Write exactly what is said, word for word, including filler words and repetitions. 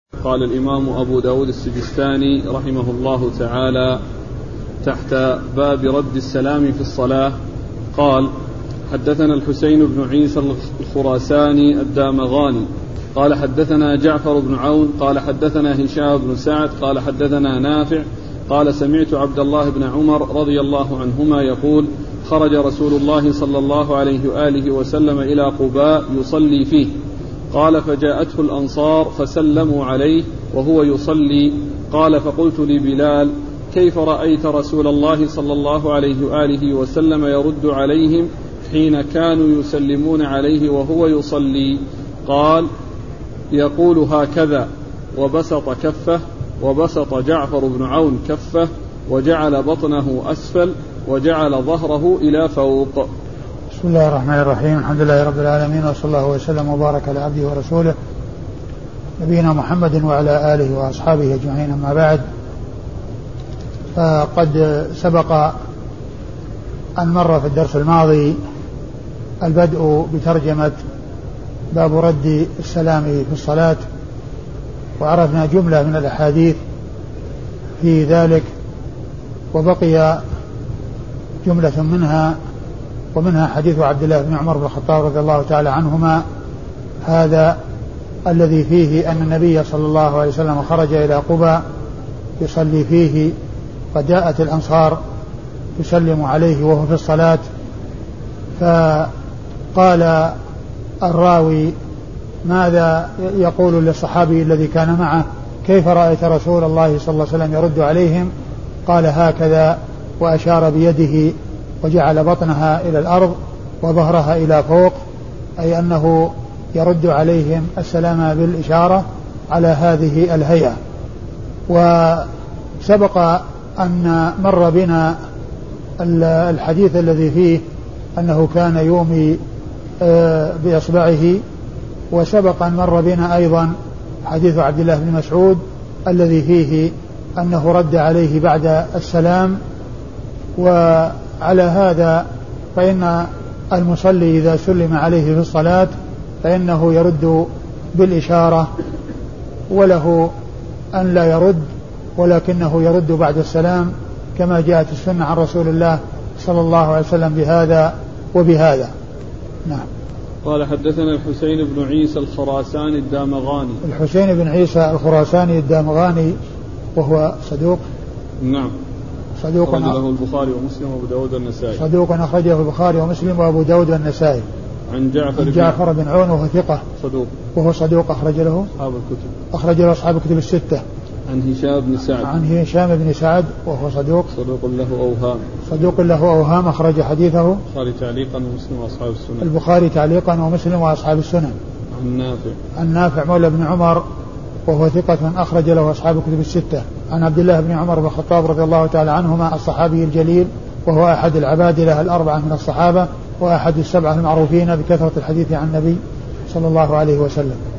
قال الإمام أبو داود السجستاني رحمه الله تعالى تحت باب رد السلام في الصلاة قال: حدثنا الحسين بن عيسى الخراساني الدامغاني قال حدثنا جعفر بن عون قال حدثنا هشام بن سعد قال حدثنا نافع قال سمعت عبد الله بن عمر رضي الله عنهما يقول: خرج رسول الله صلى الله عليه وآله وسلم إلى قباء يصلي فيه، قال فجاءته الأنصار فسلموا عليه وهو يصلي، قال فقلت لبلال: كيف رأيت رسول الله صلى الله عليه وآله وسلم يرد عليهم حين كانوا يسلمون عليه وهو يصلي؟ قال: يقول هكذا، وبسط كفه، وبسط جعفر بن عون كفه، وجعل بطنه أسفل، وجعل ظهره إلى فوق. بسم الله الرحمن الرحيم. الحمد لله رب العالمين، وصلى الله وسلم وبارك على عبده ورسوله نبينا محمد وعلى آله وأصحابه أجمعين، أما بعد. فقد سبق أن مر في الدرس الماضي البدء بترجمة باب رد السلام في الصلاة، وعرفنا جملة من الأحاديث في ذلك، وبقي جملة منها ومنها حديث عبد الله بن عمر بن الخطاب رضي الله تعالى عنهما، هذا الذي فيه أن النبي صلى الله عليه وسلم خرج إلى قباء يصلي فيه، فجاءت الأنصار تسلم عليه وهو في الصلاة، فقال الراوي: ماذا يقول للصحابي الذي كان معه؟ كيف رأيت رسول الله صلى الله عليه وسلم يرد عليهم؟ قال: هكذا، وأشار بيده وجعل بطنها إلى الأرض وظهرها إلى فوق، أي أنه يرد عليهم السلام بالإشارة على هذه الهيئة. وسبق أن مر بنا الحديث الذي فيه أنه كان يومي بإصبعه، وسبق أن مر بنا أيضا حديث عبد الله بن مسعود الذي فيه أنه رد عليه بعد السلام. وعلى هذا فإن المصلي إذا سلم عليه في الصلاة فإنه يرد بالإشارة، وله أن لا يرد، ولكنه يرد بعد السلام كما جاءت السنة عن رسول الله صلى الله عليه وسلم بهذا وبهذا. نعم. قال حدثنا الحسين بن عيسى الخراساني الدامغاني. الحسين بن عيسى الخراساني الدامغاني وهو صدوق. نعم. صدوق أخرج له البخاري ومسلم وأبو داود والنسائي. صدوق أخرجه البخاري ومسلم وأبو داود والنسائي. عن جعفر, عن جعفر بن عون وهو ثقة صدوق وهو صدوق أخرج له أصحاب الكتب. أخرج له أصحاب الكتب الستة. عن هشام بن سعد. عن هشام بن سعد وهو صدوق صدوق له أوهام. صدوق له أوهام أخرج حديثه البخاري تعليقا ومسلم وأصحاب السنن. البخاري تعليقا ومسلم وأصحاب السنن. عن نافع. عن نافع مولى بن عمر وهو ثقة أخرج له أصحاب الكتب الستة. عن عبد الله بن عمر بن الخطاب رضي الله تعالى عنهما الصحابي الجليل، وهو أحد العبادلة الأربعة من الصحابة، وأحد السبعة المعروفين بكثرة الحديث عن النبي صلى الله عليه وسلم.